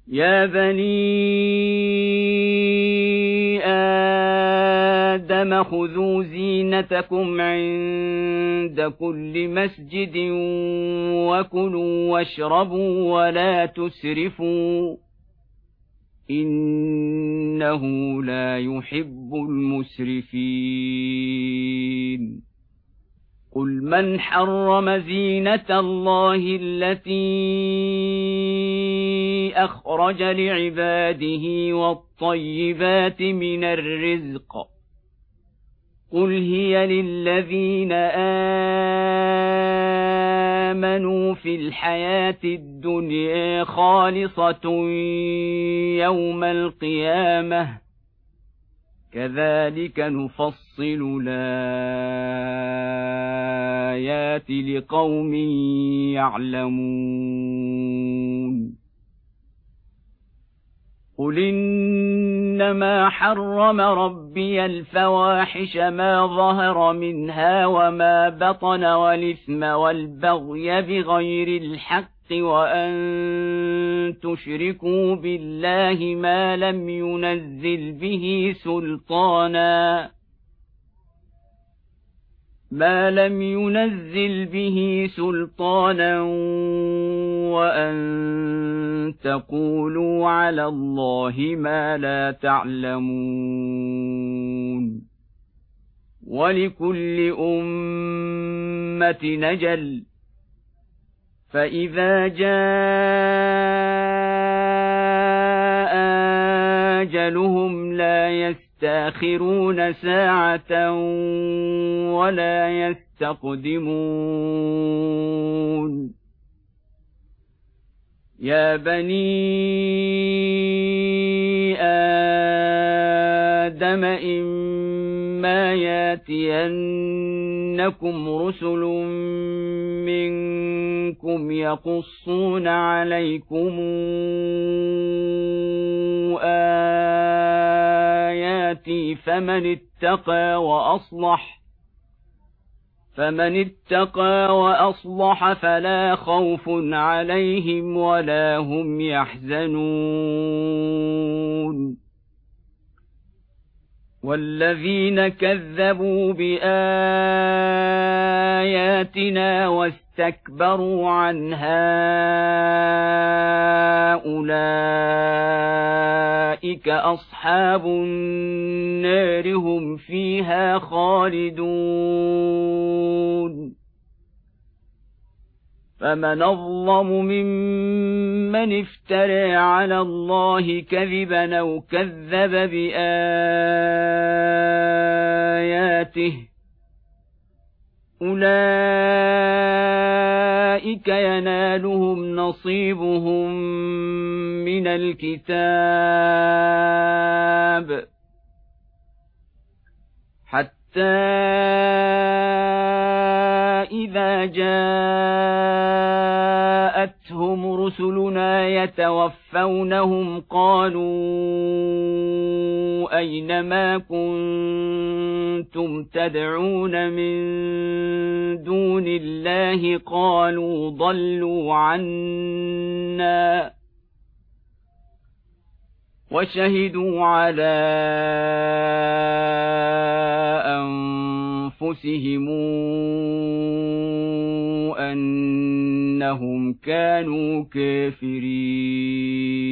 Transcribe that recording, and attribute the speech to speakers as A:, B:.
A: يا بني آدم خذوا زينتكم عند كل مسجد وكلوا واشربوا ولا تسرفوا إنه لا يحب المسرفين قل من حرم زينة الله التي أخرج لعباده والطيبات من الرزق قل هي للذين آمنوا في الحياة الدنيا خالصة يوم القيامة كذلك نفصل الآيات لقوم يعلمون قل إنما حرم ربي الفواحش ما ظهر منها وما بطن والإثم والبغي بغير الحق وأن تشركوا بالله ما لم ينزل به سلطانا وأن تقولوا على الله ما لا تعلمون ولكل أمة نجل فإذا جاء أجلهم لا يستأخرون ساعة ولا يستقدمون يا بني آدم إما ياتينكم رسل منكم يقصون عليكم آياتي فمن اتقى وأصلح فلا خوف عليهم ولا هم يحزنون والذين كذبوا بآياتنا واستكبروا عنها أولئك أصحاب النار هم فيها خالدون فمن أظلم ممن افترى على الله كذبا أو كذب بآياته أولئك ينالهم نصيبهم من الكتاب حتى إذا جاءتهم رسلنا يتوفونهم قالوا أين ما كنتم تدعون من دون الله قالوا ضلوا عنا وشهدوا على أنفسهم أنهم كانوا كافرين